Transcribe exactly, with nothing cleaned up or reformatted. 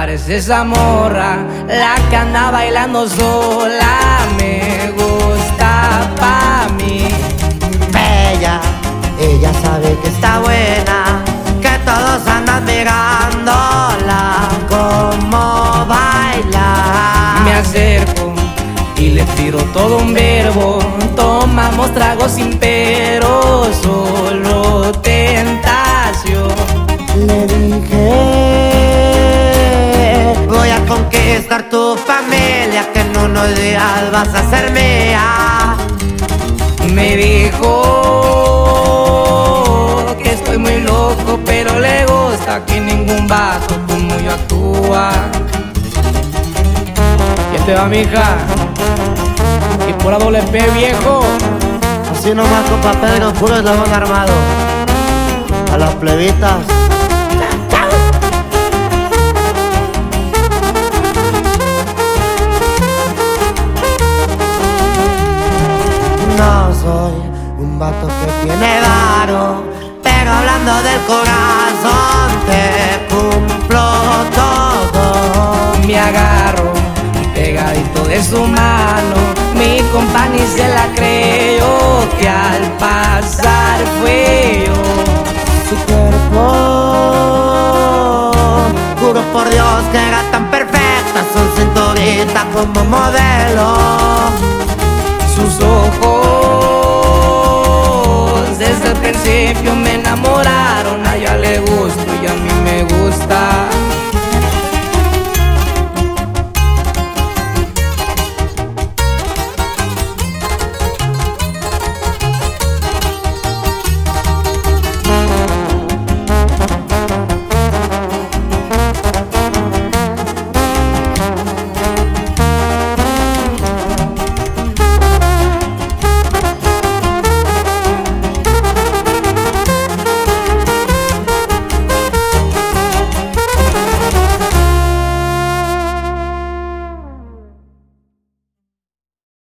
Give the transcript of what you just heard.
parece esa morra, la que anda bailando sola. Me gusta pa' mí. Bella, ella sabe que está buena, que todos andan mirándola como baila. Me acerco y le tiro todo un verbo. Tomamos tragos sin pero, solo tentación. Le dije, voy a conquistar tu familia, que en unos días vas a ser mía. Me dijo que estoy muy loco, pero le gusta que ningún vato como yo actúa. ¿Qué te va, mija? Y por la doble P, viejo. Así nomás, compa Pedro, puro eslabón armado. A las plebitas. No soy un vato que tiene varo, pero hablando del corazón te cumplo todo. Me agarro pegadito de su mano, mi compa ni se la creyó, que al pasar fue yo. Su cuerpo, juro por Dios que era tan perfecta, su cinturita como modelo.